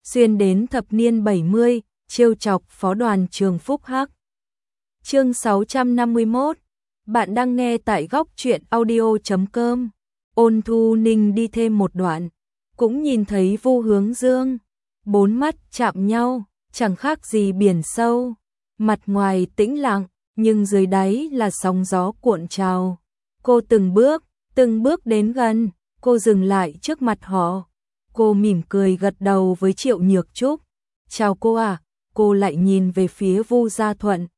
xuyên đến thập niên 70, trêu chọc phó đoàn trường Phúc Hắc. Chương 651. Bạn đang nghe tại góc truyện audio.com. Ôn Thu Ninh đi thêm một đoạn, cũng nhìn thấy Vu Hướng Dương, bốn mắt chạm nhau, chẳng khác gì biển sâu, mặt ngoài tĩnh lặng, nhưng dưới đáy là sóng gió cuộn trào. Cô từng bước đến gần, cô dừng lại trước mặt họ. Cô mỉm cười gật đầu với Triệu Nhược Trúc. "Chào cô à." Cô lại nhìn về phía Vu Gia Thuận.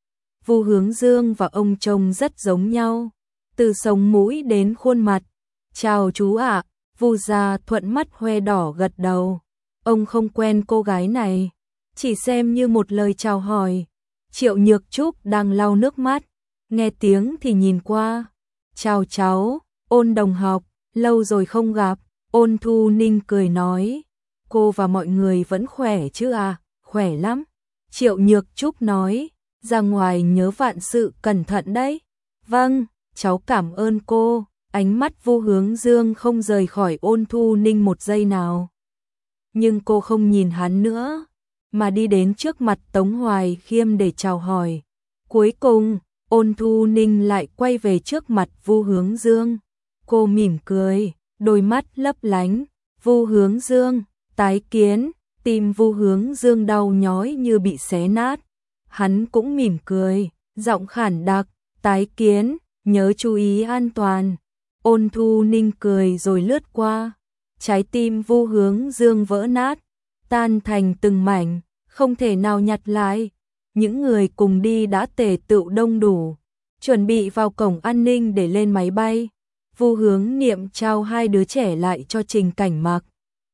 Vu Hướng Dương và ông trông rất giống nhau, từ sống mũi đến khuôn mặt. "Chào chú ạ." Vu Gia Thuận mắt hoe đỏ gật đầu. Ông không quen cô gái này, chỉ xem như một lời chào hỏi. Triệu Nhược Trúc đang lau nước mắt, nghe tiếng thì nhìn qua. "Chào cháu, Ôn đồng học, lâu rồi không gặp." Ôn Thu Ninh cười nói. "Cô và mọi người vẫn khỏe chứ à?" "Khỏe lắm." Triệu Nhược Trúc nói. "Ra ngoài nhớ vạn sự cẩn thận đấy." "Vâng, cháu cảm ơn cô." Ánh mắt Vu Hướng Dương không rời khỏi Ôn Thu Ninh một giây nào. Nhưng cô không nhìn hắn nữa, mà đi đến trước mặt Tống Hoài Khiêm để chào hỏi. Cuối cùng, Ôn Thu Ninh lại quay về trước mặt Vu Hướng Dương. Cô mỉm cười, đôi mắt lấp lánh. "Vu Hướng Dương, tái kiến." Tim Vu Hướng Dương đau nhói như bị xé nát. Hắn cũng mỉm cười, giọng khản đặc. "Tái kiến, nhớ chú ý an toàn." Ôn Thu Ninh cười rồi lướt qua. Trái tim Vu Hướng Dương vỡ nát, tan thành từng mảnh, không thể nào nhặt lại. Những người cùng đi đã tề tựu đông đủ, chuẩn bị vào cổng an ninh để lên máy bay. Vu Hướng Niệm trao hai đứa trẻ lại cho Trình Cảnh Mặc,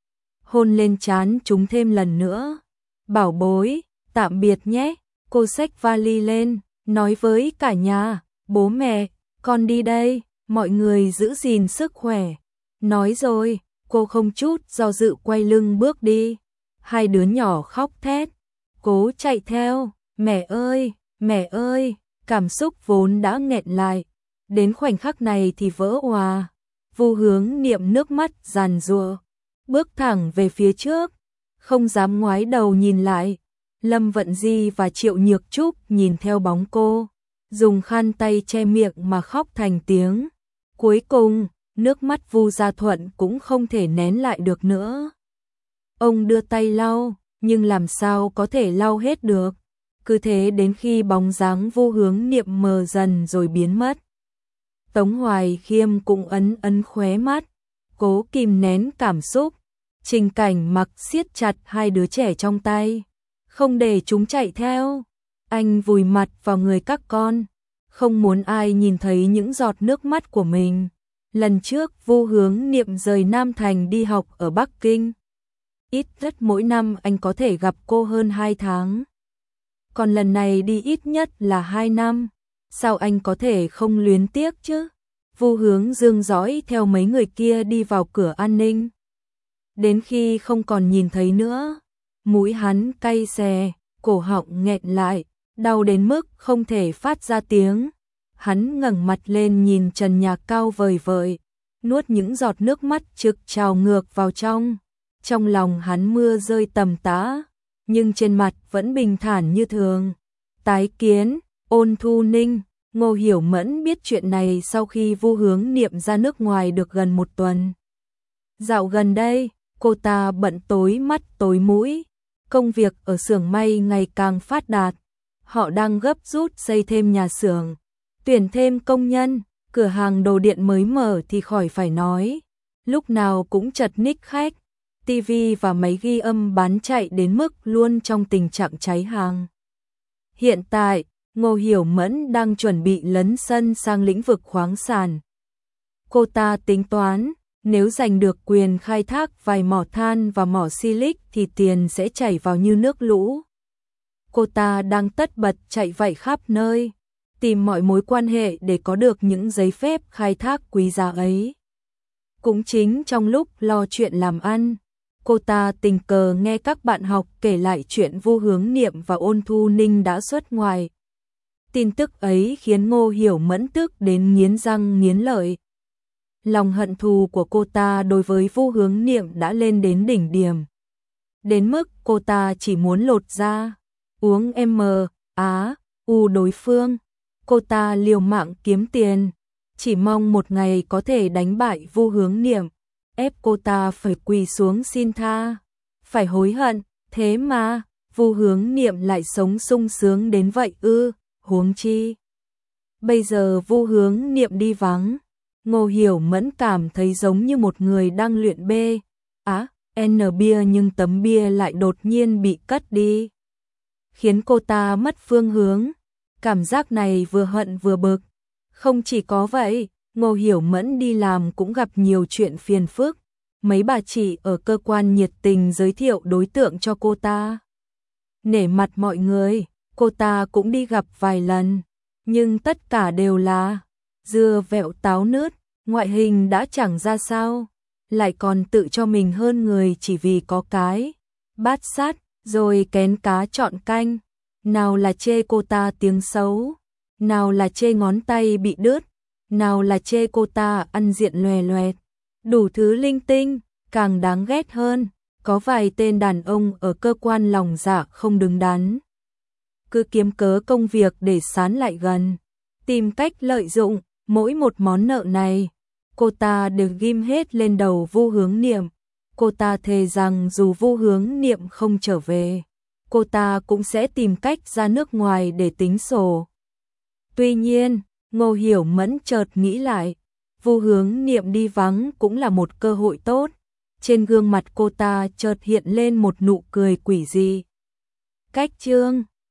hôn lên trán chúng thêm lần nữa. "Bảo bối, tạm biệt nhé." Cô xách vali lên, nói với cả nhà. "Bố mẹ, con đi đây, mọi người giữ gìn sức khỏe." Nói rồi, cô không chút do dự quay lưng bước đi. Hai đứa nhỏ khóc thét, cố chạy theo. Mẹ ơi." Cảm xúc vốn đã nghẹn lại, đến khoảnh khắc này thì vỡ òa. Vu Hướng Niệm nước mắt giàn giụa, bước thẳng về phía trước, không dám ngoái đầu nhìn lại. Lâm Vận Di và Triệu Nhược Trúc nhìn theo bóng cô, dùng khăn tay che miệng mà khóc thành tiếng. Cuối cùng, nước mắt Vu Gia Thuận cũng không thể nén lại được nữa. Ông đưa tay lau, nhưng làm sao có thể lau hết được. Cứ thế đến khi bóng dáng Vu Hướng Niệm mờ dần rồi biến mất. Tống Hoài Khiêm cũng ấn khóe mắt, cố kìm nén cảm xúc. Trình Cảnh Mặc siết chặt hai đứa trẻ trong tay, không để chúng chạy theo. Anh vùi mặt vào người các con, không muốn ai nhìn thấy những giọt nước mắt của mình. Lần trước Vu Hướng Niệm rời Nam Thành đi học ở Bắc Kinh, ít nhất mỗi năm anh có thể gặp cô hơn 2 tháng. Còn lần này đi ít nhất là 2 năm, sao anh có thể không luyến tiếc chứ? Vu Hướng Dương dõi theo mấy người kia đi vào cửa an ninh. Đến khi không còn nhìn thấy nữa, mũi hắn cay xè, cổ họng nghẹn lại, đau đến mức không thể phát ra tiếng. Hắn ngẩng mặt lên nhìn trần nhà cao vời vợi, nuốt những giọt nước mắt trực trào ngược vào trong. Trong lòng hắn mưa rơi tầm tã, nhưng trên mặt vẫn bình thản như thường. "Tái kiến, Ôn Thu Ninh." Ngô Hiểu Mẫn biết chuyện này sau khi Vu Hướng Niệm ra nước ngoài được gần 1 tuần. Dạo gần đây, cô ta bận tối mắt tối mũi, công việc ở xưởng may ngày càng phát đạt. Họ đang gấp rút xây thêm nhà xưởng, tuyển thêm công nhân, cửa hàng đồ điện mới mở thì khỏi phải nói, lúc nào cũng chật ních khách. TV và máy ghi âm bán chạy đến mức luôn trong tình trạng cháy hàng. Hiện tại, Ngô Hiểu Mẫn đang chuẩn bị lấn sân sang lĩnh vực khoáng sản. Cô ta tính toán, nếu giành được quyền khai thác vài mỏ than và mỏ silic thì tiền sẽ chảy vào như nước lũ. Cô ta đang tất bật chạy vạy khắp nơi, tìm mọi mối quan hệ để có được những giấy phép khai thác quý giá ấy. Cũng chính trong lúc lo chuyện làm ăn, cô ta tình cờ nghe các bạn học kể lại chuyện Vu Hướng Niệm và Ôn Thu Ninh đã xuất ngoại. Tin tức ấy khiến Ngô Hiểu Mẫn tức đến nghiến răng nghiến lợi. Lòng hận thù của cô ta đối với Vu Hướng Niệm đã lên đến đỉnh điểm. đến mức cô ta chỉ muốn lột ra, uống đối phương. Cô ta liều mạng kiếm tiền, chỉ mong một ngày có thể đánh bại Vu Hướng Niệm, ép cô ta phải quỳ xuống xin tha, phải hối hận, thế mà Vu Hướng Niệm lại sống sung sướng đến vậy ư? Huống chi bây giờ Vu Hướng Niệm đi vắng, Ngô Hiểu Mẫn cảm thấy giống như một người đang luyện N bia nhưng tấm bia lại đột nhiên bị cất đi, khiến cô ta mất phương hướng. Cảm giác này vừa hận vừa bực. Không chỉ có vậy, Ngô Hiểu Mẫn đi làm cũng gặp nhiều chuyện phiền phức. Mấy bà chị ở cơ quan nhiệt tình giới thiệu đối tượng cho cô ta. Nể mặt mọi người, cô ta cũng đi gặp vài lần, nhưng tất cả đều là dưa vẹo táo nứt, ngoại hình đã chẳng ra sao, lại còn tự cho mình hơn người chỉ vì có cái bát sát, rồi kén cá chọn canh. Nào là chê cô ta tiếng xấu, nào là chê ngón tay bị đứt, nào là chê cô ta ăn diện loè loẹt, đủ thứ linh tinh. Càng đáng ghét hơn, có vài tên đàn ông ở cơ quan lòng dạ không đứng đắn, cứ kiếm cớ công việc để sán lại gần, tìm cách lợi dụng. Mỗi một món nợ này, cô ta đều ghim hết lên đầu Vu Hướng Niệm. Cô ta thề rằng dù Vu Hướng Niệm không trở về, cô ta cũng sẽ tìm cách ra nước ngoài để tính sổ. Tuy nhiên, Ngô Hiểu Mẫn chợt nghĩ lại, Vu Hướng Niệm đi vắng cũng là một cơ hội tốt. Trên gương mặt cô ta chợt hiện lên một nụ cười quỷ dị. Cách chương